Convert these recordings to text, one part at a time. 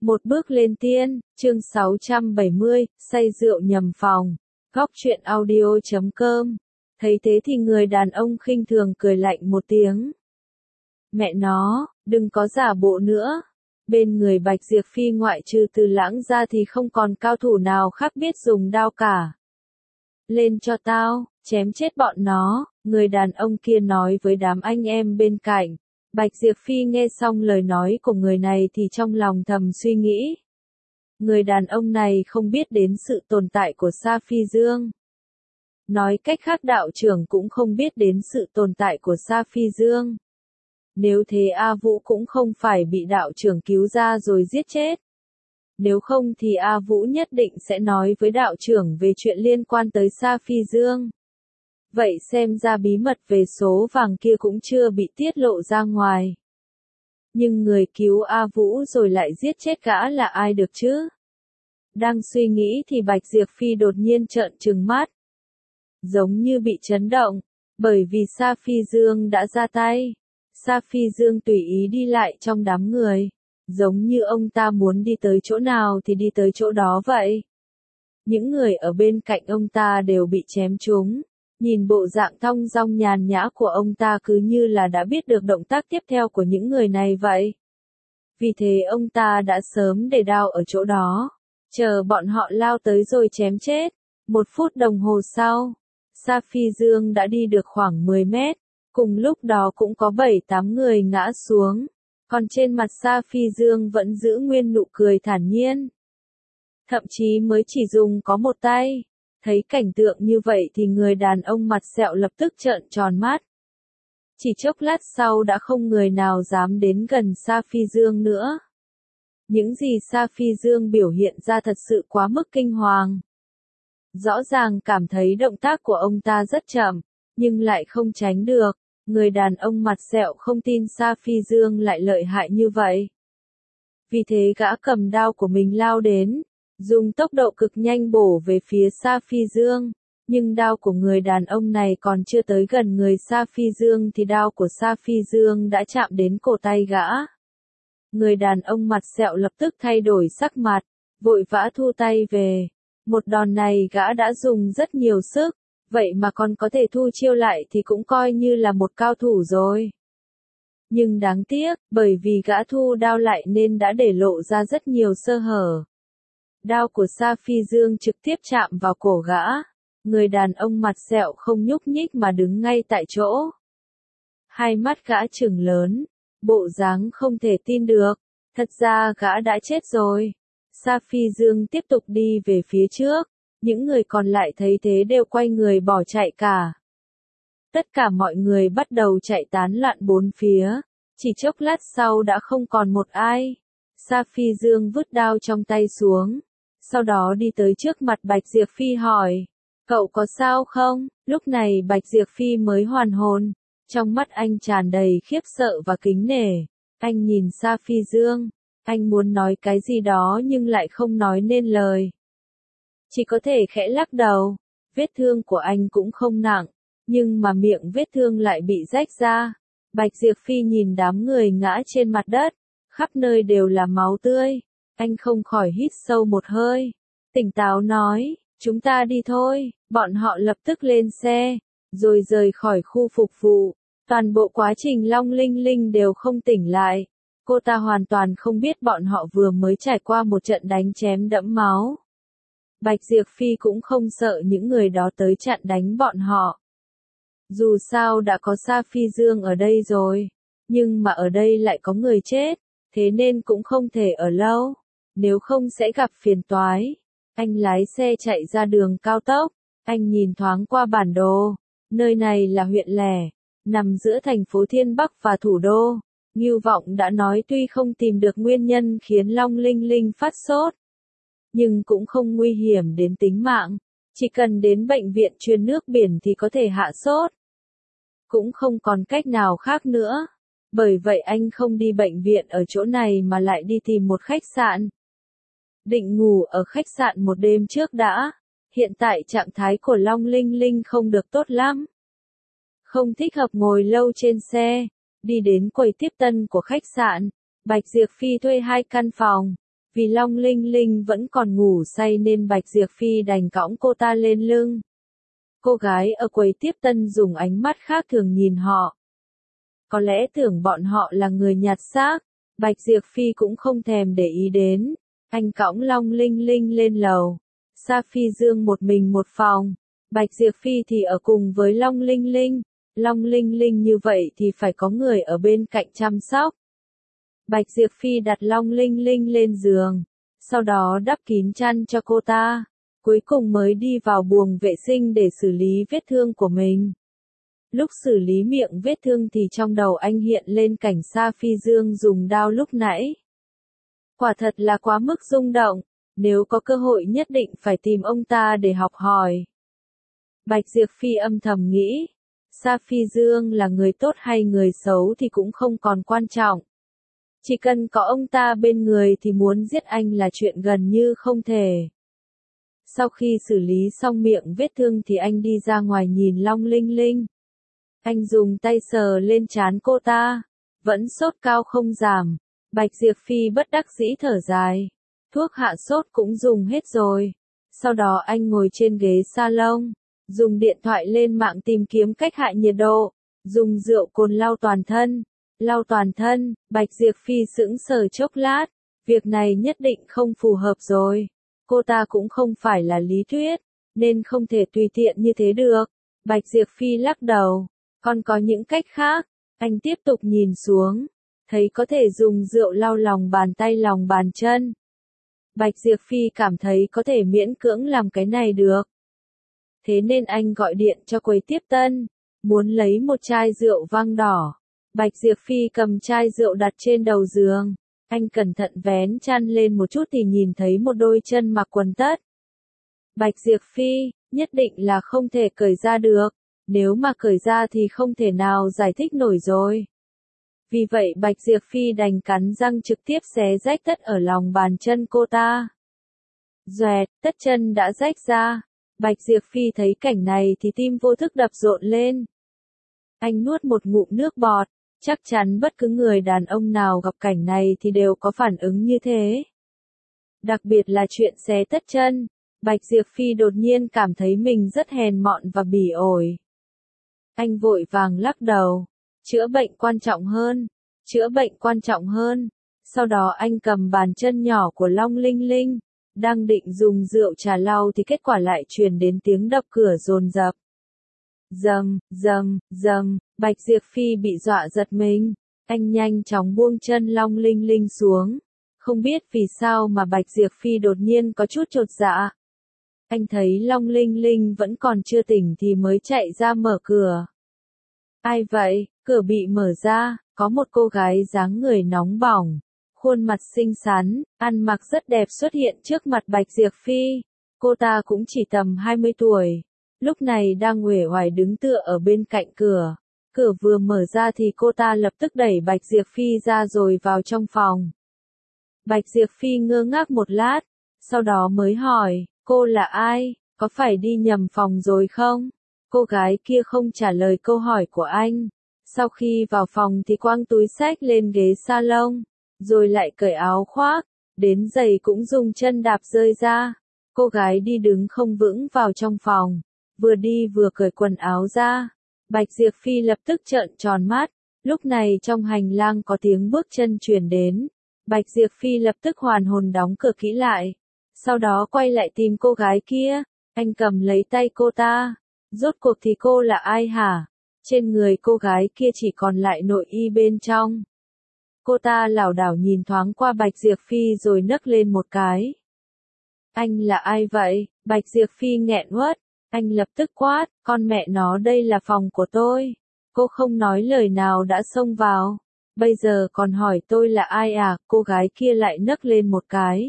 Một bước lên tiên, chương 670, say rượu nhầm phòng. Góc truyện audio.com. Thấy thế thì người đàn ông khinh thường cười lạnh một tiếng. Mẹ nó, đừng có giả bộ nữa. Bên người Bạch Diệp Phi ngoại trừ Từ Lãng ra thì không còn cao thủ nào khác biết dùng đao cả. Lên cho tao, chém chết bọn nó, người đàn ông kia nói với đám anh em bên cạnh. Bạch Diệp Phi nghe xong lời nói của người này thì trong lòng thầm suy nghĩ. Người đàn ông này không biết đến sự tồn tại của Sa Phi Dương. Nói cách khác đạo trưởng cũng không biết đến sự tồn tại của Sa Phi Dương. Nếu thế A Vũ cũng không phải bị đạo trưởng cứu ra rồi giết chết. Nếu không thì A Vũ nhất định sẽ nói với đạo trưởng về chuyện liên quan tới Sa Phi Dương. Vậy xem ra bí mật về số vàng kia cũng chưa bị tiết lộ ra ngoài. Nhưng người cứu A Vũ rồi lại giết chết gã là ai được chứ? Đang suy nghĩ thì Bạch Diệp Phi đột nhiên trợn trừng mắt. Giống như bị chấn động, bởi vì Sa Phi Dương đã ra tay. Sa Phi Dương tùy ý đi lại trong đám người. Giống như ông ta muốn đi tới chỗ nào thì đi tới chỗ đó vậy. Những người ở bên cạnh ông ta đều bị chém trúng. Nhìn bộ dạng thong dong nhàn nhã của ông ta cứ như là đã biết được động tác tiếp theo của những người này vậy. Vì thế ông ta đã sớm để đao ở chỗ đó, chờ bọn họ lao tới rồi chém chết. 1 phút đồng hồ sau, Sa Phi Dương đã đi được khoảng 10 mét, cùng lúc đó cũng có 7-8 người ngã xuống, còn trên mặt Sa Phi Dương vẫn giữ nguyên nụ cười thản nhiên. Thậm chí mới chỉ dùng có một tay. Thấy cảnh tượng như vậy thì người đàn ông mặt sẹo lập tức trợn tròn mắt. Chỉ chốc lát sau đã không người nào dám đến gần Sa Phi Dương nữa. Những gì Sa Phi Dương biểu hiện ra thật sự quá mức kinh hoàng. Rõ ràng cảm thấy động tác của ông ta rất chậm, nhưng lại không tránh được. Người đàn ông mặt sẹo không tin Sa Phi Dương lại lợi hại như vậy. Vì thế gã cầm đao của mình lao đến. Dùng tốc độ cực nhanh bổ về phía Sa Phi Dương, nhưng đao của người đàn ông này còn chưa tới gần người Sa Phi Dương thì đao của Sa Phi Dương đã chạm đến cổ tay gã. Người đàn ông mặt sẹo lập tức thay đổi sắc mặt, vội vã thu tay về. Một đòn này gã đã dùng rất nhiều sức, vậy mà còn có thể thu chiêu lại thì cũng coi như là một cao thủ rồi. Nhưng đáng tiếc, bởi vì gã thu đao lại nên đã để lộ ra rất nhiều sơ hở. Đao của Sa Phi Dương trực tiếp chạm vào cổ gã. Người đàn ông mặt sẹo không nhúc nhích mà đứng ngay tại chỗ. Hai mắt gã trừng lớn, bộ dáng không thể tin được. Thật ra gã đã chết rồi. Sa Phi Dương tiếp tục đi về phía trước. Những người còn lại thấy thế đều quay người bỏ chạy cả. Tất cả mọi người bắt đầu chạy tán loạn bốn phía. Chỉ chốc lát sau đã không còn một ai. Sa Phi Dương vứt đao trong tay xuống. Sau đó đi tới trước mặt Bạch Diệp Phi hỏi. Cậu có sao không? Lúc này Bạch Diệp Phi mới hoàn hồn. Trong mắt anh tràn đầy khiếp sợ và kính nể. Anh nhìn Sa Phi Dương. Anh muốn nói cái gì đó nhưng lại không nói nên lời. Chỉ có thể khẽ lắc đầu. Vết thương của anh cũng không nặng. Nhưng mà miệng vết thương lại bị rách ra. Bạch Diệp Phi nhìn đám người ngã trên mặt đất. Khắp nơi đều là máu tươi. Anh không khỏi hít sâu một hơi. Tỉnh táo nói, chúng ta đi thôi. Bọn họ lập tức lên xe, rồi rời khỏi khu phục vụ. Toàn bộ quá trình Long Linh Linh đều không tỉnh lại. Cô ta hoàn toàn không biết bọn họ vừa mới trải qua một trận đánh chém đẫm máu. Bạch Diệp Phi cũng không sợ những người đó tới chặn đánh bọn họ. Dù sao đã có Sa Phi Dương ở đây rồi. Nhưng mà ở đây lại có người chết. Thế nên cũng không thể ở lâu. Nếu không sẽ gặp phiền toái. Anh lái xe chạy ra đường cao tốc. Anh nhìn thoáng qua bản đồ. Nơi này là huyện lẻ. Nằm giữa thành phố Thiên Bắc và thủ đô. Ngưu Vọng đã nói tuy không tìm được nguyên nhân khiến Long Linh Linh phát sốt. Nhưng cũng không nguy hiểm đến tính mạng. Chỉ cần đến bệnh viện truyền nước biển thì có thể hạ sốt. Cũng không còn cách nào khác nữa. Bởi vậy anh không đi bệnh viện ở chỗ này mà lại đi tìm một khách sạn. Định ngủ ở khách sạn một đêm trước đã. Hiện tại trạng thái của Long Linh Linh không được tốt lắm. Không thích hợp ngồi lâu trên xe. Đi đến quầy tiếp tân của khách sạn. Bạch Diệp Phi thuê 2 căn phòng. Vì Long Linh Linh vẫn còn ngủ say nên Bạch Diệp Phi đành cõng cô ta lên lưng. Cô gái ở quầy tiếp tân dùng ánh mắt khác thường nhìn họ. Có lẽ tưởng bọn họ là người nhặt xác, Bạch Diệp Phi cũng không thèm để ý đến. Anh cõng Long Linh Linh lên lầu. Sa Phi Dương một mình một phòng. Bạch Diệp Phi thì ở cùng với Long Linh Linh. Long Linh Linh như vậy thì phải có người ở bên cạnh chăm sóc. Bạch Diệp Phi đặt Long Linh Linh lên giường, sau đó đắp kín chăn cho cô ta, cuối cùng mới đi vào buồng vệ sinh để xử lý vết thương của mình. Lúc xử lý miệng vết thương thì trong đầu anh hiện lên cảnh Sa Phi Dương dùng dao lúc nãy. Quả thật là quá mức rung động, nếu có cơ hội nhất định phải tìm ông ta để học hỏi. Bạch Diệp Phi âm thầm nghĩ, Sa Phi Dương là người tốt hay người xấu thì cũng không còn quan trọng. Chỉ cần có ông ta bên người thì muốn giết anh là chuyện gần như không thể. Sau khi xử lý xong miệng vết thương thì anh đi ra ngoài nhìn Long Linh Linh. Anh dùng tay sờ lên trán cô ta, vẫn sốt cao không giảm. Bạch Diệp Phi bất đắc dĩ thở dài. Thuốc hạ sốt cũng dùng hết rồi. Sau đó anh ngồi trên ghế salon, dùng điện thoại lên mạng tìm kiếm cách hạ nhiệt độ, dùng rượu cồn lau toàn thân. Lau toàn thân, Bạch Diệp Phi sững sờ chốc lát, việc này nhất định không phù hợp rồi. Cô ta cũng không phải là lý thuyết, nên không thể tùy tiện như thế được. Bạch Diệp Phi lắc đầu, còn có những cách khác. Anh tiếp tục nhìn xuống, thấy có thể dùng rượu lau lòng bàn tay lòng bàn chân. Bạch Diệp Phi cảm thấy có thể miễn cưỡng làm cái này được. Thế nên anh gọi điện cho quầy tiếp tân, muốn lấy một chai rượu vang đỏ. Bạch Diệp Phi cầm chai rượu đặt trên đầu giường. Anh cẩn thận vén chăn lên một chút thì nhìn thấy một đôi chân mặc quần tất. Bạch Diệp Phi, nhất định là không thể cởi ra được. Nếu mà cởi ra thì không thể nào giải thích nổi rồi. Vì vậy Bạch Diệp Phi đành cắn răng trực tiếp xé rách tất ở lòng bàn chân cô ta. Doẹt, tất chân đã rách ra. Bạch Diệp Phi thấy cảnh này thì tim vô thức đập rộn lên. Anh nuốt một ngụm nước bọt. Chắc chắn bất cứ người đàn ông nào gặp cảnh này thì đều có phản ứng như thế. Đặc biệt là chuyện xé tất chân, Bạch Diệp Phi đột nhiên cảm thấy mình rất hèn mọn và bỉ ổi. Anh vội vàng lắc đầu, chữa bệnh quan trọng hơn, chữa bệnh quan trọng hơn. Sau đó anh cầm bàn chân nhỏ của Long Linh Linh, đang định dùng rượu trà lau thì kết quả lại truyền đến tiếng đập cửa dồn dập. Rầm, rầm, rầm, Bạch Diệp Phi bị dọa giật mình. Anh nhanh chóng buông chân Long Linh Linh xuống. Không biết vì sao mà Bạch Diệp Phi đột nhiên có chút chột dạ. Anh thấy Long Linh Linh vẫn còn chưa tỉnh thì mới chạy ra mở cửa. Ai vậy? Cửa bị mở ra, có một cô gái dáng người nóng bỏng, khuôn mặt xinh xắn, ăn mặc rất đẹp xuất hiện trước mặt Bạch Diệp Phi. Cô ta cũng chỉ tầm 20 tuổi. Lúc này đang uể oải đứng tựa ở bên cạnh cửa. Cửa vừa mở ra thì cô ta lập tức đẩy Bạch Diệp Phi ra rồi vào trong phòng. Bạch Diệp Phi ngơ ngác một lát, sau đó mới hỏi, cô là ai, có phải đi nhầm phòng rồi không? Cô gái kia không trả lời câu hỏi của anh. Sau khi vào phòng thì quăng túi xách lên ghế salon, rồi lại cởi áo khoác, đến giày cũng dùng chân đạp rơi ra. Cô gái đi đứng không vững vào trong phòng, vừa đi vừa cởi quần áo ra. Bạch Diệp Phi lập tức trợn tròn mắt. Lúc này trong hành lang có tiếng bước chân truyền đến. Bạch Diệp Phi lập tức hoàn hồn đóng cửa kỹ lại. Sau đó quay lại tìm cô gái kia. Anh cầm lấy tay cô ta. Rốt cuộc thì cô là ai hả? Trên người cô gái kia chỉ còn lại nội y bên trong. Cô ta lảo đảo nhìn thoáng qua Bạch Diệp Phi rồi nấc lên một cái. Anh là ai vậy? Bạch Diệp Phi nghẹn uất. Anh lập tức quát, con mẹ nó đây là phòng của tôi. Cô không nói lời nào đã xông vào. Bây giờ còn hỏi tôi là ai à? Cô gái kia lại nấc lên một cái.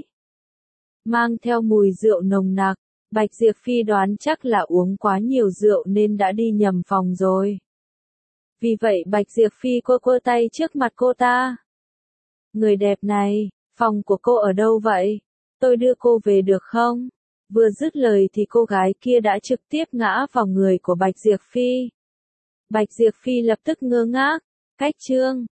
Mang theo mùi rượu nồng nặc. Bạch Diệp Phi đoán chắc là uống quá nhiều rượu nên đã đi nhầm phòng rồi. Vì vậy Bạch Diệp Phi quơ tay trước mặt cô ta. Người đẹp này, phòng của cô ở đâu vậy? Tôi đưa cô về được không? Vừa dứt lời thì cô gái kia đã trực tiếp ngã vào người của Bạch Diệp Phi. Bạch Diệp Phi lập tức ngơ ngác. Cách chương